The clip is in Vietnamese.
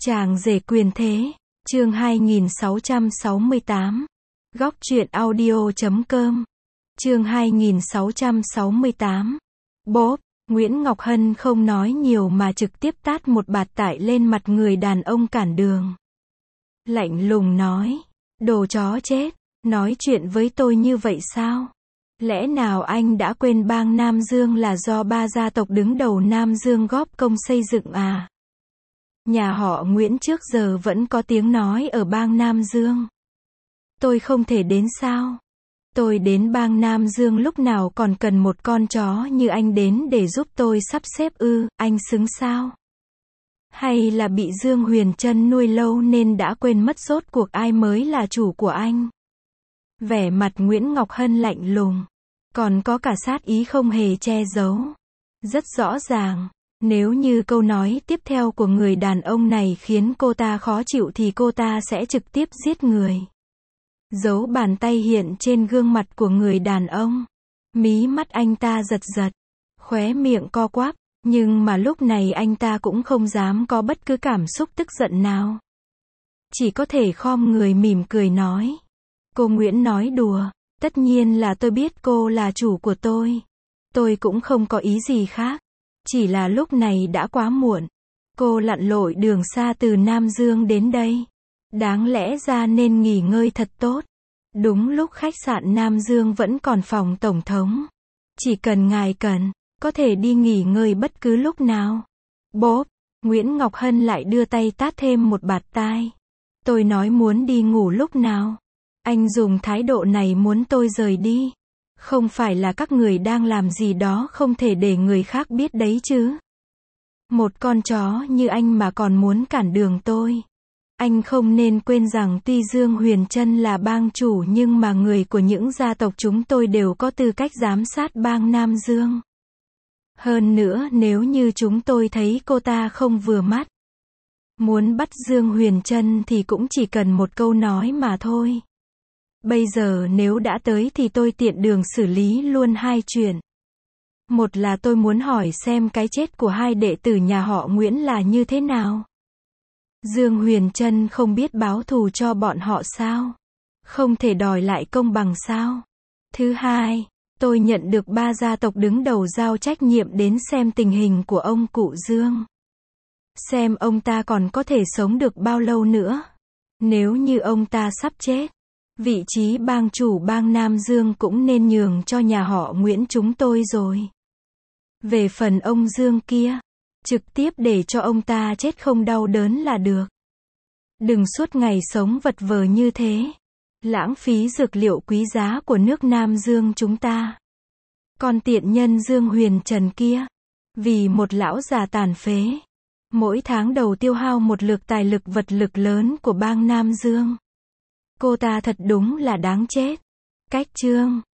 Chàng rể quyền thế, chương 2668. Góc truyện audio.com. Chương 2668. Bốp, Nguyễn Ngọc Hân không nói nhiều mà trực tiếp tát một bạt tải lên mặt người đàn ông cản đường. Lạnh lùng nói, đồ chó chết, nói chuyện với tôi như vậy sao? Lẽ nào anh đã quên bang Nam Dương là do ba gia tộc đứng đầu Nam Dương góp công xây dựng à? Nhà họ Nguyễn trước giờ vẫn có tiếng nói ở bang Nam Dương. Tôi không thể đến sao? Tôi đến bang Nam Dương lúc nào còn cần một con chó như anh đến để giúp tôi sắp xếp ư, anh xứng sao? Hay là bị Dương Huyền Trân nuôi lâu nên đã quên mất rốt cuộc ai mới là chủ của anh? Vẻ mặt Nguyễn Ngọc Hân lạnh lùng, còn có cả sát ý không hề che giấu. Rất rõ ràng, nếu như câu nói tiếp theo của người đàn ông này khiến cô ta khó chịu thì cô ta sẽ trực tiếp giết người. Dấu bàn tay hiện trên gương mặt của người đàn ông. Mí mắt anh ta giật giật, khóe miệng co quắp, nhưng mà lúc này anh ta cũng không dám có bất cứ cảm xúc tức giận nào. Chỉ có thể khom người mỉm cười nói. Cô Nguyễn nói đùa, tất nhiên là tôi biết cô là chủ của tôi. Tôi cũng không có ý gì khác. Chỉ là lúc này đã quá muộn. Cô lặn lội đường xa từ Nam Dương đến đây. Đáng lẽ ra nên nghỉ ngơi thật tốt. Đúng lúc khách sạn Nam Dương vẫn còn phòng tổng thống. Chỉ cần ngài cần, có thể đi nghỉ ngơi bất cứ lúc nào. Bốp, Nguyễn Ngọc Hân lại đưa tay tát thêm một bạt tai. Tôi nói muốn đi ngủ lúc nào? Anh dùng thái độ này muốn tôi rời đi. Không phải là các người đang làm gì đó không thể để người khác biết đấy chứ. Một con chó như anh mà còn muốn cản đường tôi. Anh không nên quên rằng tuy Dương Huyền Trân là bang chủ nhưng mà người của những gia tộc chúng tôi đều có tư cách giám sát bang Nam Dương. Hơn nữa nếu như chúng tôi thấy cô ta không vừa mắt, muốn bắt Dương Huyền Trân thì cũng chỉ cần một câu nói mà thôi. Bây giờ nếu đã tới thì tôi tiện đường xử lý luôn hai chuyện. Một là tôi muốn hỏi xem cái chết của hai đệ tử nhà họ Nguyễn là như thế nào. Dương Huyền Trân không biết báo thù cho bọn họ sao? Không thể đòi lại công bằng sao? Thứ hai, tôi nhận được ba gia tộc đứng đầu giao trách nhiệm đến xem tình hình của ông cụ Dương. Xem ông ta còn có thể sống được bao lâu nữa. Nếu như ông ta sắp chết, vị trí bang chủ bang Nam Dương cũng nên nhường cho nhà họ Nguyễn chúng tôi rồi. Về phần ông Dương kia, trực tiếp để cho ông ta chết không đau đớn là được. Đừng suốt ngày sống vật vờ như thế. Lãng phí dược liệu quý giá của nước Nam Dương chúng ta. Còn tiện nhân Dương Huyền Trần kia, vì một lão già tàn phế, mỗi tháng đầu tiêu hao một lượt tài lực vật lực lớn của bang Nam Dương. Cô ta thật đúng là đáng chết. Cách chương